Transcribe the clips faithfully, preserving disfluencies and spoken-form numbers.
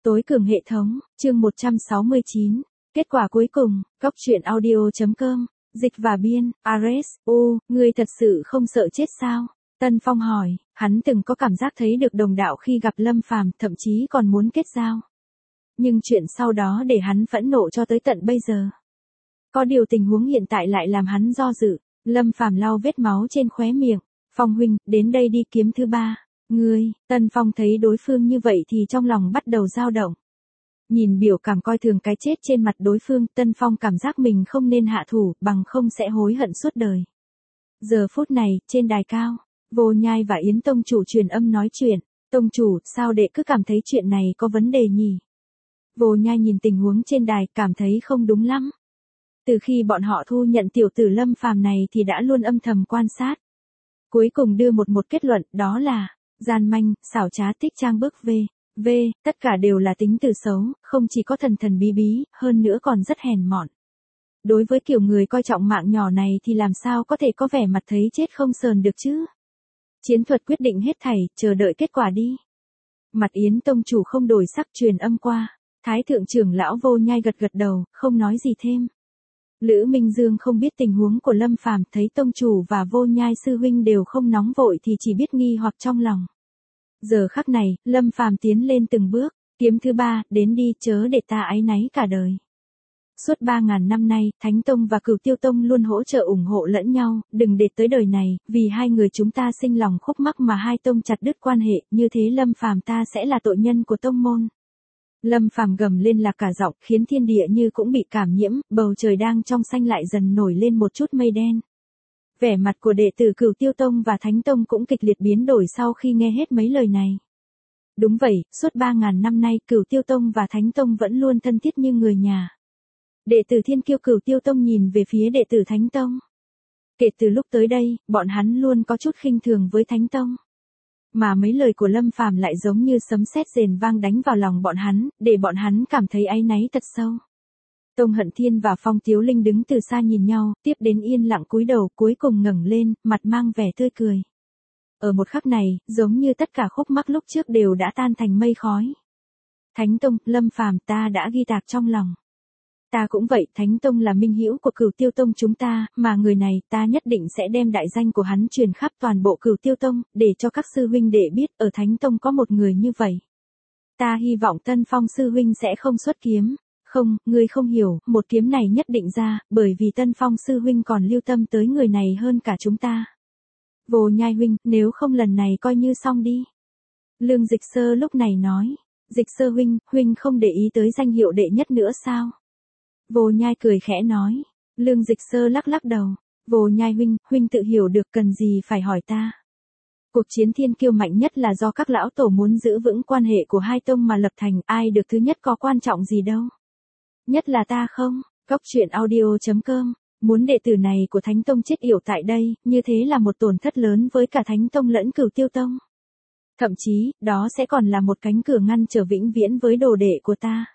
Tối cường hệ thống, chương một trăm sáu mươi chín. Kết quả cuối cùng, Cóc truyện audio chấm com, dịch và biên, Ares, ô, ngươi thật sự không sợ chết sao? Tân Phong hỏi, hắn từng có cảm giác thấy được đồng đạo khi gặp Lâm Phàm, thậm chí còn muốn kết giao. Nhưng chuyện sau đó để hắn phẫn nộ cho tới tận bây giờ. Có điều tình huống hiện tại lại làm hắn do dự. Lâm Phàm lau vết máu trên khóe miệng, Phong huynh, đến đây đi kiếm thứ ba. Ngươi, Tân Phong thấy đối phương như vậy thì trong lòng bắt đầu dao động. Nhìn biểu cảm coi thường cái chết trên mặt đối phương, Tân Phong cảm giác mình không nên hạ thủ, bằng không sẽ hối hận suốt đời. Giờ phút này, trên đài cao, Vô Nhai và Yến Tông chủ truyền âm nói chuyện. Tông chủ, sao đệ cứ cảm thấy chuyện này có vấn đề nhỉ? Vô Nhai nhìn tình huống trên đài, cảm thấy không đúng lắm. Từ khi bọn họ thu nhận tiểu tử Lâm Phàm này thì đã luôn âm thầm quan sát. Cuối cùng đưa một một kết luận, đó là gian manh, xảo trá, tích trang bước V. V, tất cả đều là tính từ xấu, không chỉ có thần thần bí bí, hơn nữa còn rất hèn mọn. Đối với kiểu người coi trọng mạng nhỏ này thì làm sao có thể có vẻ mặt thấy chết không sờn được chứ? Chiến thuật quyết định hết thảy, chờ đợi kết quả đi. Mặt Yến Tông chủ không đổi sắc, truyền âm qua. Thái thượng trưởng lão Vô Nhai gật gật đầu, không nói gì thêm. Lữ Minh Dương không biết tình huống của Lâm Phàm, thấy tông chủ và Vô Nhai sư huynh đều không nóng vội thì chỉ biết nghi hoặc trong lòng. Giờ khắc này, Lâm Phàm tiến lên từng bước, kiếm thứ ba, đến đi, chớ để ta áy náy cả đời. Suốt ba ngàn năm nay, Thánh Tông và Cửu Tiêu Tông luôn hỗ trợ ủng hộ lẫn nhau, đừng để tới đời này, vì hai người chúng ta sinh lòng khúc mắc mà hai tông chặt đứt quan hệ, như thế Lâm Phàm ta sẽ là tội nhân của tông môn. Lâm Phàm gầm lên là cả giọng, khiến thiên địa như cũng bị cảm nhiễm, bầu trời đang trong xanh lại dần nổi lên một chút mây đen. Vẻ mặt của đệ tử Cửu Tiêu Tông và Thánh Tông cũng kịch liệt biến đổi sau khi nghe hết mấy lời này. Đúng vậy, suốt ba ngàn năm nay Cửu Tiêu Tông và Thánh Tông vẫn luôn thân thiết như người nhà. Đệ tử Thiên Kiêu Cửu Tiêu Tông nhìn về phía đệ tử Thánh Tông. Kể từ lúc tới đây, bọn hắn luôn có chút khinh thường với Thánh Tông. Mà mấy lời của Lâm Phàm lại giống như sấm sét rền vang đánh vào lòng bọn hắn, để bọn hắn cảm thấy áy náy thật sâu. Tông Hận Thiên và Phong Tiếu Linh đứng từ xa nhìn nhau, tiếp đến yên lặng cúi đầu, cuối cùng ngẩng lên, mặt mang vẻ tươi cười. Ở một khắc này, giống như tất cả khúc mắc lúc trước đều đã tan thành mây khói. Thánh Tông, Lâm Phàm ta đã ghi tạc trong lòng. Ta cũng vậy, Thánh Tông là minh hữu của Cửu Tiêu Tông chúng ta, mà người này ta nhất định sẽ đem đại danh của hắn truyền khắp toàn bộ Cửu Tiêu Tông, để cho các sư huynh đệ biết ở Thánh Tông có một người như vậy. Ta hy vọng Tân Phong sư huynh sẽ không xuất kiếm. Không, ngươi không hiểu, một kiếm này nhất định ra, bởi vì Tân Phong sư huynh còn lưu tâm tới người này hơn cả chúng ta. Vô Nhai huynh, nếu không lần này coi như xong đi. Lương Dịch Sơ lúc này nói, Dịch Sơ huynh, huynh không để ý tới danh hiệu đệ nhất nữa sao? Vô Nhai cười khẽ nói, Lương Dịch Sơ lắc lắc đầu, Vô Nhai huynh, huynh tự hiểu được, cần gì phải hỏi ta. Cuộc chiến thiên kiêu mạnh nhất là do các lão tổ muốn giữ vững quan hệ của hai tông mà lập thành, ai được thứ nhất có quan trọng gì đâu. Nhất là ta không, Cóc truyện audio chấm com, muốn đệ tử này của Thánh Tông chết yểu tại đây, như thế là một tổn thất lớn với cả Thánh Tông lẫn Cửu Tiêu Tông. Thậm chí, đó sẽ còn là một cánh cửa ngăn trở vĩnh viễn với đồ đệ của ta.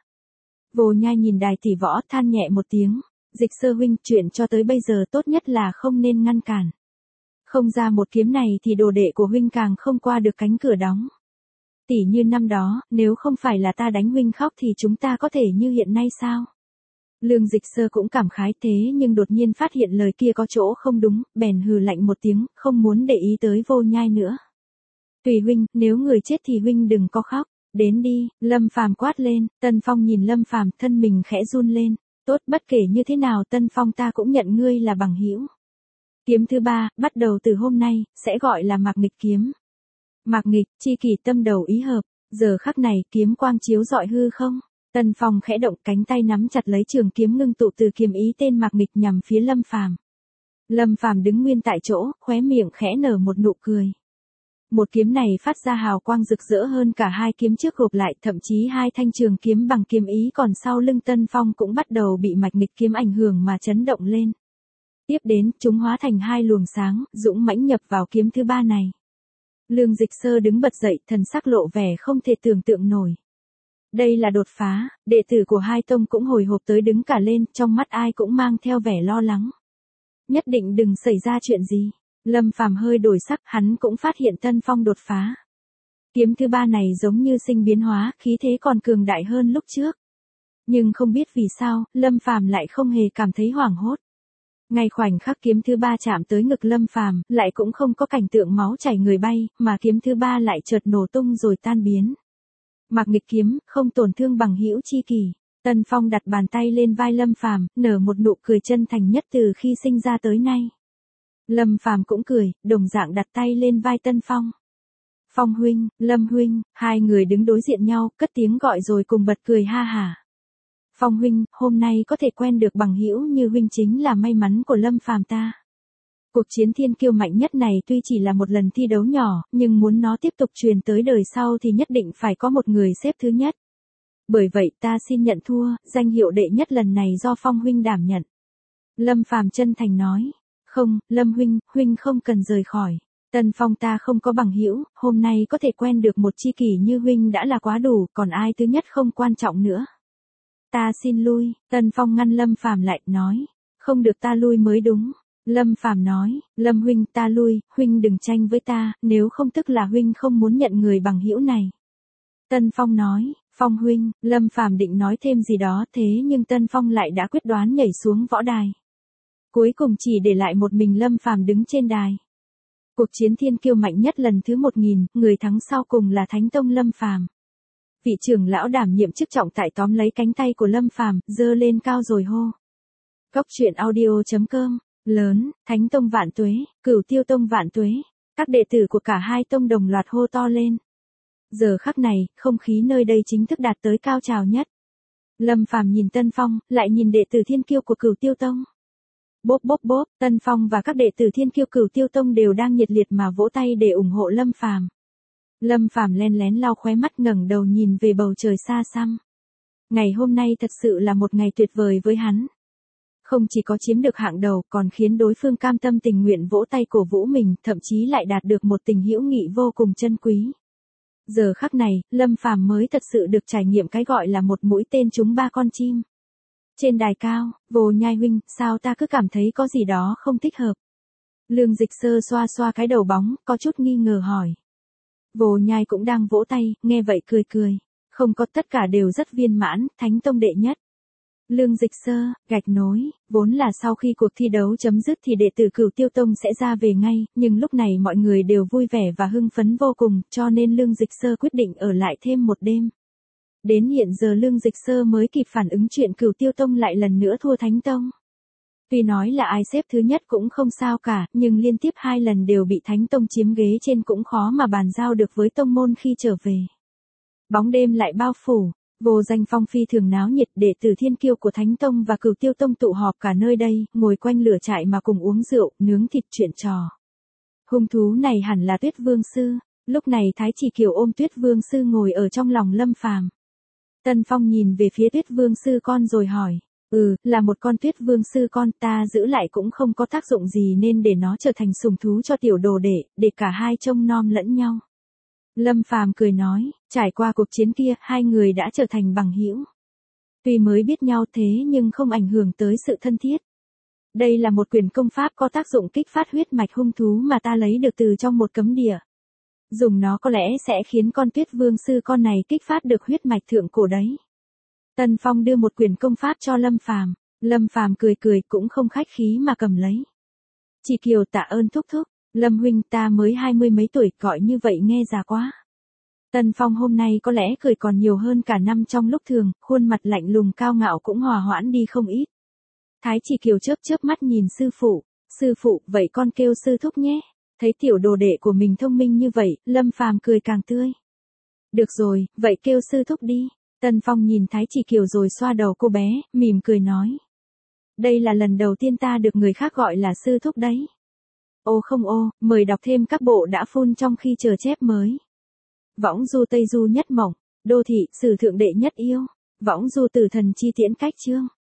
Vô Nhai nhìn đài tỷ võ, than nhẹ một tiếng, Dịch Sơ huynh, chuyện cho tới bây giờ tốt nhất là không nên ngăn cản. Không ra một kiếm này thì đồ đệ của huynh càng không qua được cánh cửa đóng. Tỷ như năm đó, nếu không phải là ta đánh huynh khóc thì chúng ta có thể như hiện nay sao? Lương Dịch Sơ cũng cảm khái thế nhưng đột nhiên phát hiện lời kia có chỗ không đúng, bèn hừ lạnh một tiếng, không muốn để ý tới Vô Nhai nữa. Tùy huynh, nếu người chết thì huynh đừng có khóc, đến đi, Lâm Phàm quát lên. Tân Phong nhìn Lâm Phàm, thân mình khẽ run lên, tốt, bất kể như thế nào Tân Phong ta cũng nhận ngươi là bằng hữu. Kiếm thứ ba, bắt đầu từ hôm nay, sẽ gọi là Mạc Nghịch kiếm. Mạc Nghịch, chi kỷ tâm đầu ý hợp, giờ khắc này kiếm quang chiếu rọi hư không. Tân Phong khẽ động, cánh tay nắm chặt lấy trường kiếm ngưng tụ từ kiếm ý tên Mạc Nghịch nhằm phía Lâm Phàm. Lâm Phàm đứng nguyên tại chỗ, khóe miệng khẽ nở một nụ cười. Một kiếm này phát ra hào quang rực rỡ hơn cả hai kiếm trước gộp lại, thậm chí hai thanh trường kiếm bằng kiếm ý còn sau lưng Tân Phong cũng bắt đầu bị Mạc Nghịch kiếm ảnh hưởng mà chấn động lên. Tiếp đến, chúng hóa thành hai luồng sáng, dũng mãnh nhập vào kiếm thứ ba này. Lương Dịch Sơ đứng bật dậy, thần sắc lộ vẻ không thể tưởng tượng nổi. Đây là đột phá, đệ tử của hai tông cũng hồi hộp tới đứng cả lên, trong mắt ai cũng mang theo vẻ lo lắng. Nhất định đừng xảy ra chuyện gì. Lâm Phàm hơi đổi sắc, hắn cũng phát hiện Tân Phong đột phá. Kiếm thứ ba này giống như sinh biến hóa, khí thế còn cường đại hơn lúc trước. Nhưng không biết vì sao, Lâm Phàm lại không hề cảm thấy hoảng hốt. Ngay khoảnh khắc kiếm thứ ba chạm tới ngực Lâm Phàm, lại cũng không có cảnh tượng máu chảy người bay, mà kiếm thứ ba lại chợt nổ tung rồi tan biến. Mặc nghịch kiếm, không tổn thương bằng hữu chi kỷ. Tân Phong đặt bàn tay lên vai Lâm Phàm, nở một nụ cười chân thành nhất từ khi sinh ra tới nay. Lâm Phàm cũng cười, đồng dạng đặt tay lên vai Tân Phong. Phong huynh, Lâm huynh, hai người đứng đối diện nhau, cất tiếng gọi rồi cùng bật cười ha hả. Phong huynh, hôm nay có thể quen được bằng hữu như huynh chính là may mắn của Lâm Phàm ta. Cuộc chiến thiên kiêu mạnh nhất này tuy chỉ là một lần thi đấu nhỏ, nhưng muốn nó tiếp tục truyền tới đời sau thì nhất định phải có một người xếp thứ nhất. Bởi vậy ta xin nhận thua, danh hiệu đệ nhất lần này do Phong huynh đảm nhận. Lâm Phàm chân thành nói. Không, Lâm huynh, huynh không cần rời khỏi. Tân Phong ta không có bằng hữu, hôm nay có thể quen được một tri kỷ như huynh đã là quá đủ, còn ai thứ nhất không quan trọng nữa. Ta xin lui, Tân Phong ngăn Lâm Phàm lại, nói. Không được, ta lui mới đúng. Lâm Phàm nói, Lâm huynh ta lui, huynh đừng tranh với ta, nếu không tức là huynh không muốn nhận người bằng hữu này. Tân Phong nói, Phong huynh, Lâm Phàm định nói thêm gì đó thế nhưng Tân Phong lại đã quyết đoán nhảy xuống võ đài. Cuối cùng chỉ để lại một mình Lâm Phàm đứng trên đài. Cuộc chiến thiên kiêu mạnh nhất lần thứ một nghìn, người thắng sau cùng là Thánh Tông Lâm Phàm. Vị trưởng lão đảm nhiệm chức trọng tại tóm lấy cánh tay của Lâm Phàm, giơ lên cao rồi hô. Cốc truyện audio chấm com, lớn, Thánh Tông vạn tuế, Cửu Tiêu Tông vạn tuế. Các đệ tử của cả hai tông đồng loạt hô to lên. Giờ khắc này, không khí nơi đây chính thức đạt tới cao trào nhất. Lâm Phàm nhìn Tân Phong, lại nhìn đệ tử thiên kiêu của Cửu Tiêu Tông. Bốp bốp bốp, Tân Phong và các đệ tử thiên kiêu Cửu Tiêu Tông đều đang nhiệt liệt mà vỗ tay để ủng hộ Lâm Phàm. Lâm Phàm len lén lau khóe mắt ngẩng đầu nhìn về bầu trời xa xăm. Ngày hôm nay thật sự là một ngày tuyệt vời với hắn. Không chỉ có chiếm được hạng đầu, còn khiến đối phương cam tâm tình nguyện vỗ tay cổ vũ mình, thậm chí lại đạt được một tình hữu nghị vô cùng chân quý. Giờ khắc này, Lâm Phàm mới thật sự được trải nghiệm cái gọi là một mũi tên trúng ba con chim. Trên đài cao, Vô Nhai huynh, sao ta cứ cảm thấy có gì đó không thích hợp. Lương Dịch Sơ xoa xoa cái đầu bóng, có chút nghi ngờ hỏi. Vô Nhai cũng đang vỗ tay, nghe vậy cười cười. Không có, tất cả đều rất viên mãn, Thánh Tông đệ nhất. Lương Dịch Sơ, gạch nối, vốn là sau khi cuộc thi đấu chấm dứt thì đệ tử Cửu Tiêu Tông sẽ ra về ngay, nhưng lúc này mọi người đều vui vẻ và hưng phấn vô cùng, cho nên Lương Dịch Sơ quyết định ở lại thêm một đêm. Đến hiện giờ Lương Dịch Sơ mới kịp phản ứng chuyện Cửu Tiêu Tông lại lần nữa thua Thánh Tông. Tuy nói là ai xếp thứ nhất cũng không sao cả, nhưng liên tiếp hai lần đều bị Thánh Tông chiếm ghế trên cũng khó mà bàn giao được với tông môn khi trở về. Bóng đêm lại bao phủ, vô danh phong phi thường náo nhiệt, đệ tử thiên kiêu của Thánh Tông và Cửu Tiêu Tông tụ họp cả nơi đây, ngồi quanh lửa trại mà cùng uống rượu, nướng thịt chuyện trò. Hung thú này hẳn là Tuyết Vương Sư, lúc này Thái Chỉ Kiều ôm Tuyết Vương Sư ngồi ở trong lòng Lâm Phàm. Tân Phong nhìn về phía Tuyết Vương Sư con rồi hỏi, ừ, là một con Tuyết Vương Sư con, ta giữ lại cũng không có tác dụng gì nên để nó trở thành sủng thú cho tiểu đồ đệ, để cả hai trông nom lẫn nhau. Lâm Phàm cười nói, trải qua cuộc chiến kia, hai người đã trở thành bằng hữu. Tuy mới biết nhau thế nhưng không ảnh hưởng tới sự thân thiết. Đây là một quyển công pháp có tác dụng kích phát huyết mạch hung thú mà ta lấy được từ trong một cấm địa. Dùng nó có lẽ sẽ khiến con Tuyết Vương Sư con này kích phát được huyết mạch thượng cổ đấy. Tân Phong đưa một quyển công pháp cho Lâm Phàm. Lâm Phàm cười cười cũng không khách khí mà cầm lấy. Chỉ Kiều tạ ơn thúc thúc. Lâm huynh, ta mới hai mươi mấy tuổi, gọi như vậy nghe già quá. Tân Phong hôm nay có lẽ cười còn nhiều hơn cả năm trong lúc thường, khuôn mặt lạnh lùng cao ngạo cũng hòa hoãn đi không ít. Thái Chỉ Kiều chớp chớp mắt nhìn sư phụ, sư phụ, vậy con kêu sư thúc nhé. Thấy tiểu đồ đệ của mình thông minh như vậy, Lâm Phàm cười càng tươi. Được rồi, vậy kêu sư thúc đi. Tân Phong nhìn Thái Chỉ Kiều rồi xoa đầu cô bé, mỉm cười nói. Đây là lần đầu tiên ta được người khác gọi là sư thúc đấy. Ô không ô, mời đọc thêm các bộ đã phun trong khi chờ chép mới. Võng du Tây Du nhất mộng, đô thị, sử thượng đệ nhất yêu. Võng du Tử Thần chi tiễn cách chương.